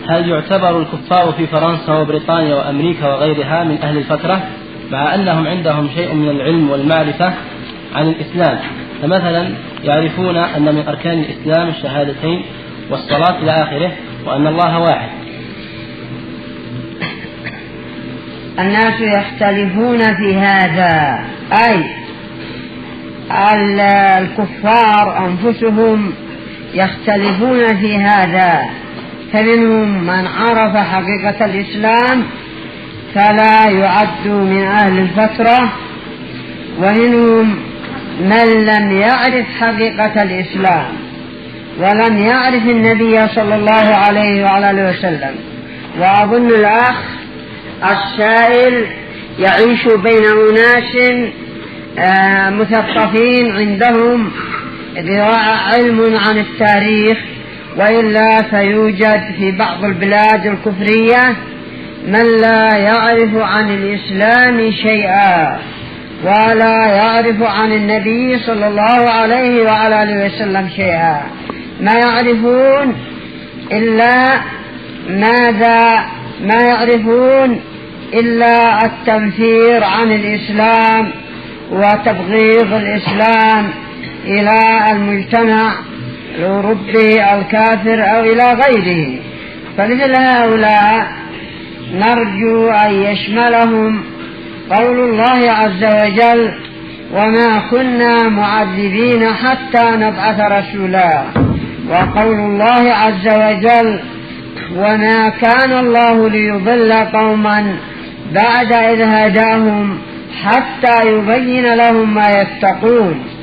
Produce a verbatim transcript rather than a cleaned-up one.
هل يعتبر الكفار في فرنسا وبريطانيا وأمريكا وغيرها من أهل الفترة مع أنهم عندهم شيء من العلم والمعرفة عن الإسلام؟ فمثلا يعرفون أن من أركان الإسلام الشهادتين والصلاة إلى آخره، وأن الله واحد. الناس يختلفون في هذا، أي الكفار أنفسهم يختلفون في هذا، فمنهم من عرف حقيقة الإسلام فلا يعد من أهل الفترة، ومنهم من لم يعرف حقيقة الإسلام ولم يعرف النبي صلى الله عليه وعلى آله وسلم. وأظن الأخ السائل يعيش بين أناس مثقفين عندهم علم عن التاريخ، وإلا فيوجد في بعض البلاد الكفرية من لا يعرف عن الإسلام شيئا ولا يعرف عن النبي صلى الله عليه وعلى آله وسلم شيئا، ما يعرفون إلا ماذا ما يعرفون إلا التنفير عن الإسلام وتبغيض الإسلام إلى المجتمع الأوروبي الكافر أو إلى غيره. فمثل هؤلاء نرجو أن يشملهم قول الله عز وجل: وما كنا معذبين حتى نبعث رسولا، وقول الله عز وجل: وما كان الله ليضل قوما بعد إذ هداهم حتى يبين لهم ما يتقون.